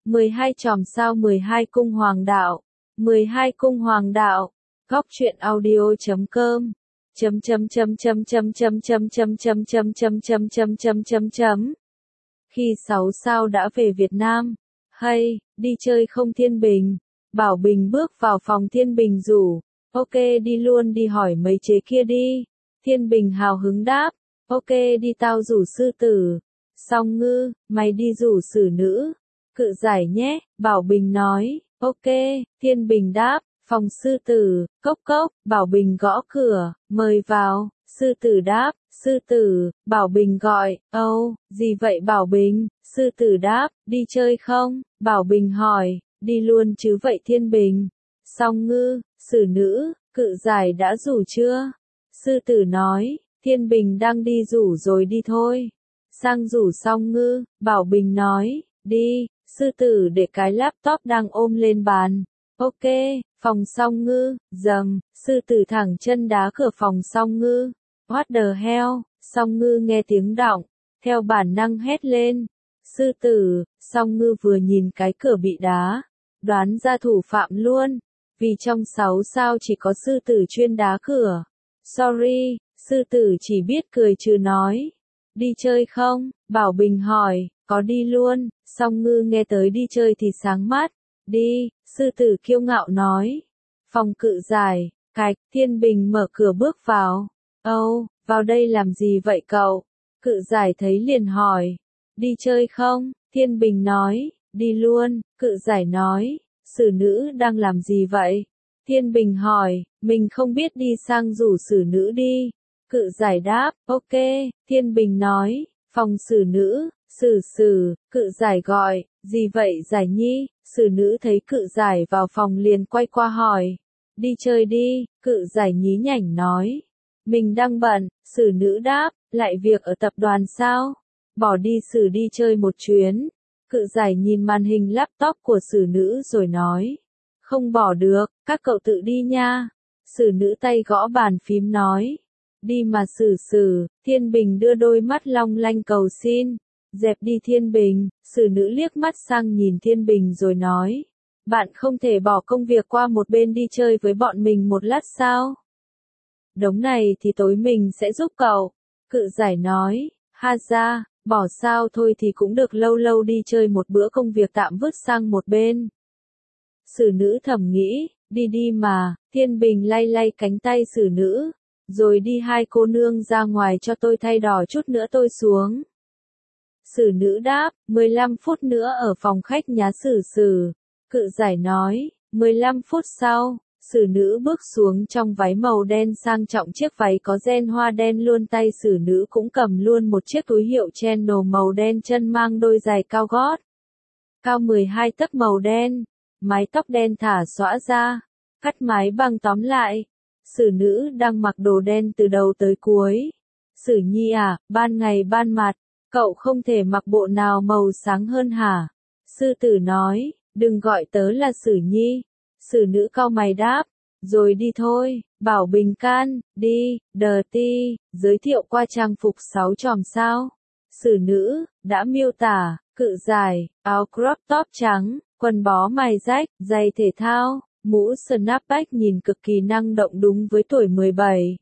12 chòm sao 12 cung hoàng đạo. 12 cung hoàng đạo. Góc truyện audio.com Khi 6 sao đã về Việt Nam. Hay, đi chơi không Thiên Bình? Bảo Bình bước vào phòng Thiên Bình rủ. Ok đi luôn đi hỏi mấy chế kia đi. Thiên Bình hào hứng đáp. Ok đi tao rủ sư tử. Song Ngư, mày đi rủ xử nữ. Cự giải nhé, Bảo Bình nói. Ok, Thiên Bình đáp. Phòng sư tử, cốc cốc, Bảo Bình gõ cửa, mời vào, sư tử đáp, sư tử, Bảo Bình gọi, gì vậy Bảo Bình, sư tử đáp, đi chơi không, Bảo Bình hỏi, đi luôn chứ vậy Thiên Bình, Song Ngư, xử nữ, cự giải đã rủ chưa, sư tử nói, Thiên Bình đang đi rủ rồi đi thôi, sang rủ Song Ngư, Bảo Bình nói, đi, sư tử để cái laptop đang ôm lên bàn. Ok, phòng Song Ngư, sư tử thẳng chân đá cửa phòng Song Ngư. What the hell, Song Ngư nghe tiếng động, theo bản năng hét lên. Sư tử, Song Ngư vừa nhìn cái cửa bị đá, đoán ra thủ phạm luôn, vì trong 6 sao chỉ có sư tử chuyên đá cửa. Sorry, sư tử chỉ biết cười trừ nói. Đi chơi không? Bảo Bình hỏi, có đi luôn, Song Ngư nghe tới đi chơi thì sáng mắt. Đi, sư tử kiêu ngạo nói. Phòng cự giải, cạch, Thiên Bình mở cửa bước vào. Vào đây làm gì vậy cậu? Cự giải thấy liền hỏi. Đi chơi không? Thiên Bình nói. Đi luôn, cự giải nói. Xử nữ đang làm gì vậy? Thiên Bình hỏi. Mình không biết đi sang rủ xử nữ đi. Cự giải đáp. Ok, Thiên Bình nói. Phòng xử nữ, xử, cự giải gọi. Gì vậy giải nhi? Xử nữ thấy cự giải vào phòng liền quay qua hỏi. Đi chơi đi, cự giải nhí nhảnh nói. Mình đang bận, xử nữ đáp, lại việc ở tập đoàn sao? Bỏ đi xử đi chơi một chuyến. Cự giải nhìn màn hình laptop của xử nữ rồi nói. Không bỏ được, các cậu tự đi nha. Xử nữ tay gõ bàn phím nói. Đi mà xử, Thiên Bình đưa đôi mắt long lanh cầu xin. Dẹp đi Thiên Bình, xử nữ liếc mắt sang nhìn Thiên Bình rồi nói. Bạn không thể bỏ công việc qua một bên đi chơi với bọn mình một lát sao? Đống này thì tối mình sẽ giúp cậu. Cự giải nói, ha ra, bỏ sao thôi thì cũng được lâu lâu đi chơi một bữa công việc tạm vứt sang một bên. Xử nữ thầm nghĩ, đi đi mà, Thiên Bình lay lay cánh tay xử nữ. Rồi đi hai cô nương ra ngoài cho tôi thay đỏ chút nữa tôi xuống. Xử nữ đáp, 15 phút nữa ở phòng khách nhà xử. Cự giải nói, 15 phút sau, xử nữ bước xuống trong váy màu đen sang trọng chiếc váy có ren hoa đen luôn tay xử nữ cũng cầm luôn một chiếc túi hiệu Chanel màu đen chân mang đôi giày cao gót. Cao 12 tấc màu đen, mái tóc đen thả xõa ra, cắt mái băng tóm lại. Xử nữ đang mặc đồ đen từ đầu tới cuối. Xử nhi à, ban ngày ban mặt. Cậu không thể mặc bộ nào màu sáng hơn hả? Sư tử nói, đừng gọi tớ là xử nhi. Xử nữ cau mày đáp, rồi đi thôi, Bảo Bình can, đi, đờ ti, giới thiệu qua trang phục 6 chòm sao. Xử nữ, đã miêu tả, cự dài, áo crop top trắng, quần bó mày rách, giày thể thao, mũ snapback nhìn cực kỳ năng động đúng với tuổi 17.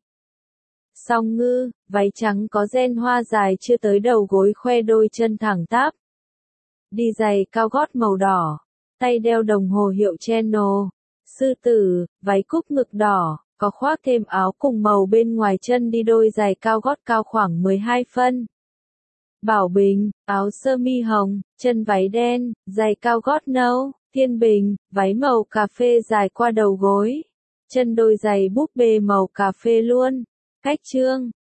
Song Ngư, váy trắng có ren hoa dài chưa tới đầu gối khoe đôi chân thẳng tắp. Đi giày cao gót màu đỏ, tay đeo đồng hồ hiệu Chanel. Sư tử, váy cúc ngực đỏ, có khoác thêm áo cùng màu bên ngoài chân đi đôi giày cao gót cao khoảng 12 phân. Bảo Bình, áo sơ mi hồng, chân váy đen, giày cao gót nâu. Thiên Bình, váy màu cà phê dài qua đầu gối. Chân đôi giày búp bê màu cà phê luôn. Cách trương,